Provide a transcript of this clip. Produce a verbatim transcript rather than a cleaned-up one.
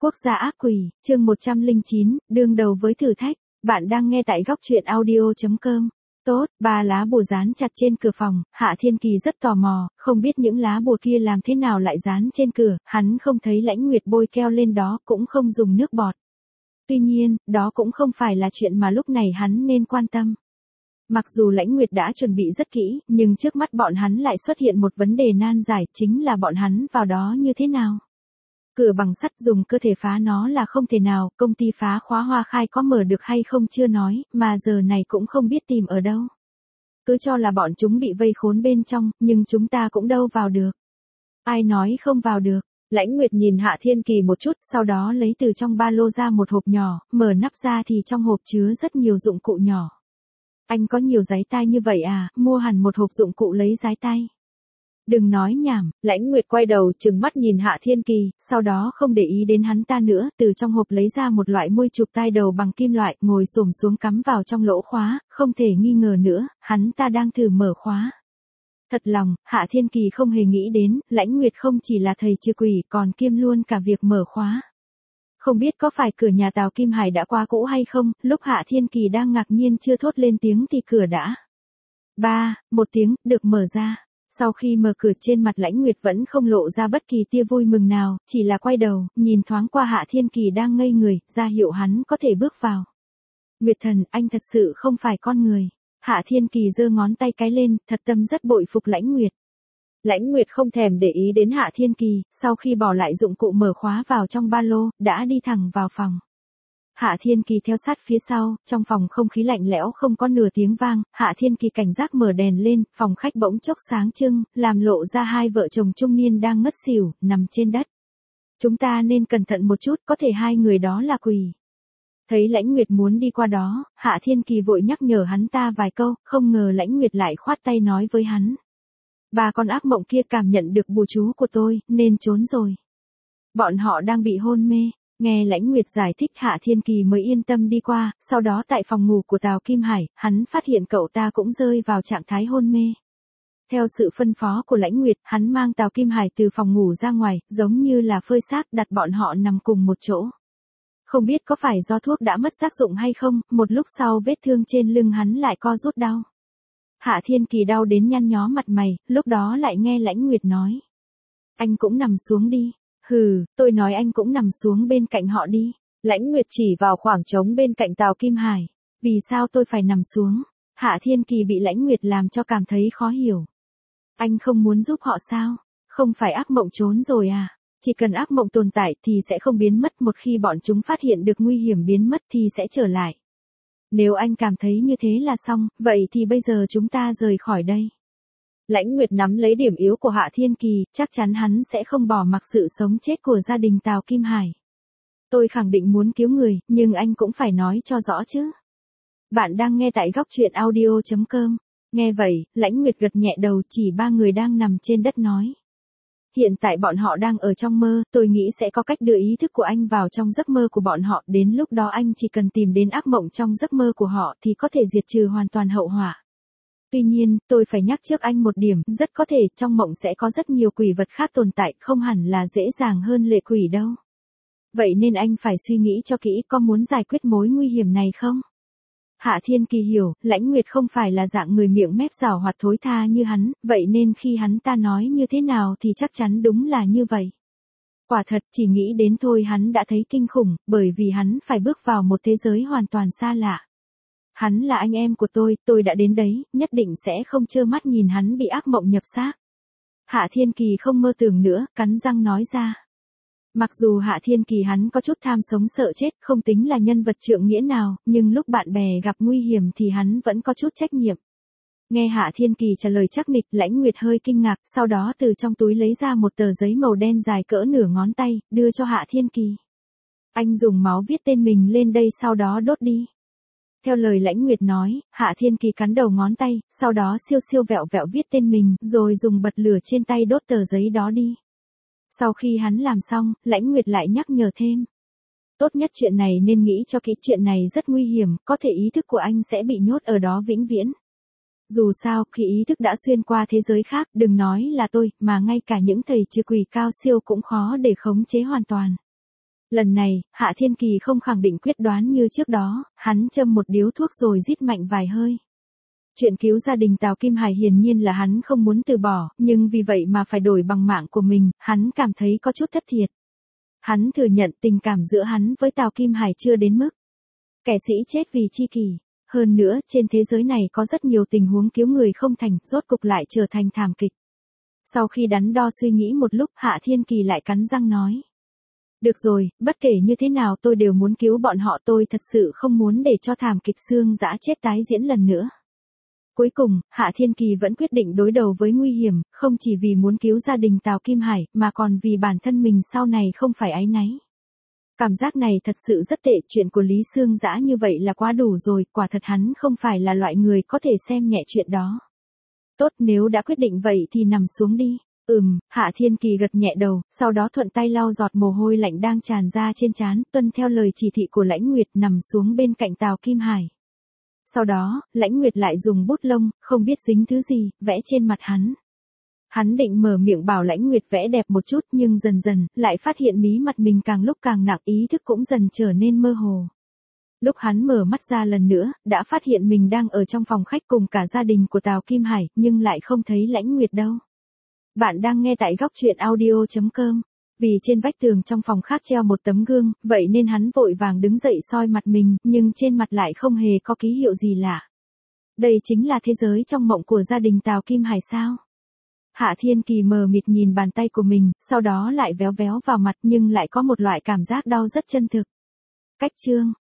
Quốc gia ác quỷ, chương một trăm lẻ chín, đương đầu với thử thách. Bạn đang nghe tại góc truyện audio chấm com. Tốt, ba lá bùa dán chặt trên cửa phòng, Hạ Thiên Kỳ rất tò mò, không biết những lá bùa kia làm thế nào lại dán trên cửa, hắn không thấy Lãnh Nguyệt bôi keo lên đó, cũng không dùng nước bọt. Tuy nhiên, đó cũng không phải là chuyện mà lúc này hắn nên quan tâm. Mặc dù Lãnh Nguyệt đã chuẩn bị rất kỹ, nhưng trước mắt bọn hắn lại xuất hiện một vấn đề nan giải, chính là bọn hắn vào đó như thế nào. Cửa bằng sắt dùng cơ thể phá nó là không thể nào, công ty phá khóa Hoa Khai có mở được hay không chưa nói, mà giờ này cũng không biết tìm ở đâu. Cứ cho là bọn chúng bị vây khốn bên trong, nhưng chúng ta cũng đâu vào được. Ai nói không vào được. Lãnh Nguyệt nhìn Hạ Thiên Kỳ một chút, sau đó lấy từ trong ba lô ra một hộp nhỏ, mở nắp ra thì trong hộp chứa rất nhiều dụng cụ nhỏ. Anh có nhiều giấy tay như vậy à, mua hẳn một hộp dụng cụ lấy giấy tay. Đừng nói nhảm, Lãnh Nguyệt quay đầu trừng mắt nhìn Hạ Thiên Kỳ, sau đó không để ý đến hắn ta nữa, từ trong hộp lấy ra một loại môi chụp tai đầu bằng kim loại, ngồi xổm xuống cắm vào trong lỗ khóa, không thể nghi ngờ nữa, hắn ta đang thử mở khóa. Thật lòng, Hạ Thiên Kỳ không hề nghĩ đến, Lãnh Nguyệt không chỉ là thầy trừ quỷ còn kiêm luôn cả việc mở khóa. Không biết có phải cửa nhà Tào Kim Hải đã quá cũ hay không, lúc Hạ Thiên Kỳ đang ngạc nhiên chưa thốt lên tiếng thì cửa đã. Ba, một tiếng, được mở ra. Sau khi mở cửa trên mặt Lãnh Nguyệt vẫn không lộ ra bất kỳ tia vui mừng nào, chỉ là quay đầu, nhìn thoáng qua Hạ Thiên Kỳ đang ngây người, ra hiệu hắn có thể bước vào. Nguyệt thần, anh thật sự không phải con người. Hạ Thiên Kỳ giơ ngón tay cái lên, thật tâm rất bội phục Lãnh Nguyệt. Lãnh Nguyệt không thèm để ý đến Hạ Thiên Kỳ, sau khi bỏ lại dụng cụ mở khóa vào trong ba lô, đã đi thẳng vào phòng. Hạ Thiên Kỳ theo sát phía sau, trong phòng không khí lạnh lẽo không có nửa tiếng vang, Hạ Thiên Kỳ cảnh giác mở đèn lên, phòng khách bỗng chốc sáng trưng, làm lộ ra hai vợ chồng trung niên đang ngất xỉu, nằm trên đất. Chúng ta nên cẩn thận một chút, có thể hai người đó là quỷ. Thấy Lãnh Nguyệt muốn đi qua đó, Hạ Thiên Kỳ vội nhắc nhở hắn ta vài câu, không ngờ Lãnh Nguyệt lại khoát tay nói với hắn. Ba con ác mộng kia cảm nhận được bùa chú của tôi, nên trốn rồi. Bọn họ đang bị hôn mê. Nghe Lãnh Nguyệt giải thích Hạ Thiên Kỳ mới yên tâm đi qua, sau đó tại phòng ngủ của Tào Kim Hải, hắn phát hiện cậu ta cũng rơi vào trạng thái hôn mê. Theo sự phân phó của Lãnh Nguyệt, hắn mang Tào Kim Hải từ phòng ngủ ra ngoài, giống như là phơi xác đặt bọn họ nằm cùng một chỗ. Không biết có phải do thuốc đã mất tác dụng hay không, một lúc sau vết thương trên lưng hắn lại co rút đau. Hạ Thiên Kỳ đau đến nhăn nhó mặt mày, lúc đó lại nghe Lãnh Nguyệt nói. Anh cũng nằm xuống đi. Hừ, tôi nói anh cũng nằm xuống bên cạnh họ đi. Lãnh Nguyệt chỉ vào khoảng trống bên cạnh Tào Kim Hải. Vì sao tôi phải nằm xuống? Hạ Thiên Kỳ bị Lãnh Nguyệt làm cho cảm thấy khó hiểu. Anh không muốn giúp họ sao? Không phải ác mộng trốn rồi à? Chỉ cần ác mộng tồn tại thì sẽ không biến mất, một khi bọn chúng phát hiện được nguy hiểm biến mất thì sẽ trở lại. Nếu anh cảm thấy như thế là xong, vậy thì bây giờ chúng ta rời khỏi đây. Lãnh Nguyệt nắm lấy điểm yếu của Hạ Thiên Kỳ, chắc chắn hắn sẽ không bỏ mặc sự sống chết của gia đình Tào Kim Hải. Tôi khẳng định muốn cứu người, nhưng anh cũng phải nói cho rõ chứ. Bạn đang nghe tại góc truyện audio chấm com. Nghe vậy, Lãnh Nguyệt gật nhẹ đầu, chỉ ba người đang nằm trên đất nói. Hiện tại bọn họ đang ở trong mơ, tôi nghĩ sẽ có cách đưa ý thức của anh vào trong giấc mơ của bọn họ, đến lúc đó anh chỉ cần tìm đến ác mộng trong giấc mơ của họ thì có thể diệt trừ hoàn toàn hậu họa. Tuy nhiên, tôi phải nhắc trước anh một điểm, rất có thể trong mộng sẽ có rất nhiều quỷ vật khác tồn tại, không hẳn là dễ dàng hơn lệ quỷ đâu. Vậy nên anh phải suy nghĩ cho kỹ, có muốn giải quyết mối nguy hiểm này không? Hạ Thiên Kỳ hiểu, Lãnh Nguyệt không phải là dạng người miệng mép giảo hoạt thối tha như hắn, vậy nên khi hắn ta nói như thế nào thì chắc chắn đúng là như vậy. Quả thật, chỉ nghĩ đến thôi hắn đã thấy kinh khủng, bởi vì hắn phải bước vào một thế giới hoàn toàn xa lạ. Hắn là anh em của tôi, tôi đã đến đấy, nhất định sẽ không trơ mắt nhìn hắn bị ác mộng nhập xác. Hạ Thiên Kỳ không mơ tưởng nữa, cắn răng nói ra. Mặc dù Hạ Thiên Kỳ hắn có chút tham sống sợ chết, không tính là nhân vật trượng nghĩa nào, nhưng lúc bạn bè gặp nguy hiểm thì hắn vẫn có chút trách nhiệm. Nghe Hạ Thiên Kỳ trả lời chắc nịch, Lãnh Nguyệt hơi kinh ngạc, sau đó từ trong túi lấy ra một tờ giấy màu đen dài cỡ nửa ngón tay, đưa cho Hạ Thiên Kỳ. Anh dùng máu viết tên mình lên đây sau đó đốt đi. Theo lời Lãnh Nguyệt nói, Hạ Thiên Kỳ cắn đầu ngón tay, sau đó siêu siêu vẹo vẹo viết tên mình, rồi dùng bật lửa trên tay đốt tờ giấy đó đi. Sau khi hắn làm xong, Lãnh Nguyệt lại nhắc nhở thêm. Tốt nhất chuyện này nên nghĩ cho kỹ, chuyện này rất nguy hiểm, có thể ý thức của anh sẽ bị nhốt ở đó vĩnh viễn. Dù sao, khi ý thức đã xuyên qua thế giới khác, đừng nói là tôi, mà ngay cả những thầy trừ quỷ cao siêu cũng khó để khống chế hoàn toàn. Lần này, Hạ Thiên Kỳ không khẳng định quyết đoán như trước đó, hắn châm một điếu thuốc rồi rít mạnh vài hơi. Chuyện cứu gia đình Tào Kim Hải hiển nhiên là hắn không muốn từ bỏ, nhưng vì vậy mà phải đổi bằng mạng của mình, hắn cảm thấy có chút thất thiệt. Hắn thừa nhận tình cảm giữa hắn với Tào Kim Hải chưa đến mức kẻ sĩ chết vì chi kỷ. Hơn nữa, trên thế giới này có rất nhiều tình huống cứu người không thành, rốt cục lại trở thành thảm kịch. Sau khi đắn đo suy nghĩ một lúc, Hạ Thiên Kỳ lại cắn răng nói. Được rồi, bất kể như thế nào tôi đều muốn cứu bọn họ, tôi thật sự không muốn để cho thảm kịch xương dã chết tái diễn lần nữa. Cuối cùng, Hạ Thiên Kỳ vẫn quyết định đối đầu với nguy hiểm, không chỉ vì muốn cứu gia đình Tào Kim Hải, mà còn vì bản thân mình sau này không phải áy náy. Cảm giác này thật sự rất tệ, chuyện của Lý Xương Dã như vậy là quá đủ rồi, quả thật hắn không phải là loại người có thể xem nhẹ chuyện đó. Tốt, nếu đã quyết định vậy thì nằm xuống đi. Ừm, Hạ Thiên Kỳ gật nhẹ đầu, sau đó thuận tay lau giọt mồ hôi lạnh đang tràn ra trên trán, tuân theo lời chỉ thị của Lãnh Nguyệt nằm xuống bên cạnh Tào Kim Hải. Sau đó, Lãnh Nguyệt lại dùng bút lông, không biết dính thứ gì, vẽ trên mặt hắn. Hắn định mở miệng bảo Lãnh Nguyệt vẽ đẹp một chút nhưng dần dần, lại phát hiện mí mặt mình càng lúc càng nặng, ý thức cũng dần trở nên mơ hồ. Lúc hắn mở mắt ra lần nữa, đã phát hiện mình đang ở trong phòng khách cùng cả gia đình của Tào Kim Hải, nhưng lại không thấy Lãnh Nguyệt đâu. Bạn đang nghe tại góc truyện audio chấm com. Vì trên vách tường trong phòng khác treo một tấm gương, vậy nên hắn vội vàng đứng dậy soi mặt mình, nhưng trên mặt lại không hề có ký hiệu gì lạ. Đây chính là thế giới trong mộng của gia đình Tào Kim Hải sao? Hạ Thiên Kỳ mờ mịt nhìn bàn tay của mình, sau đó lại véo véo vào mặt nhưng lại có một loại cảm giác đau rất chân thực. Cách chương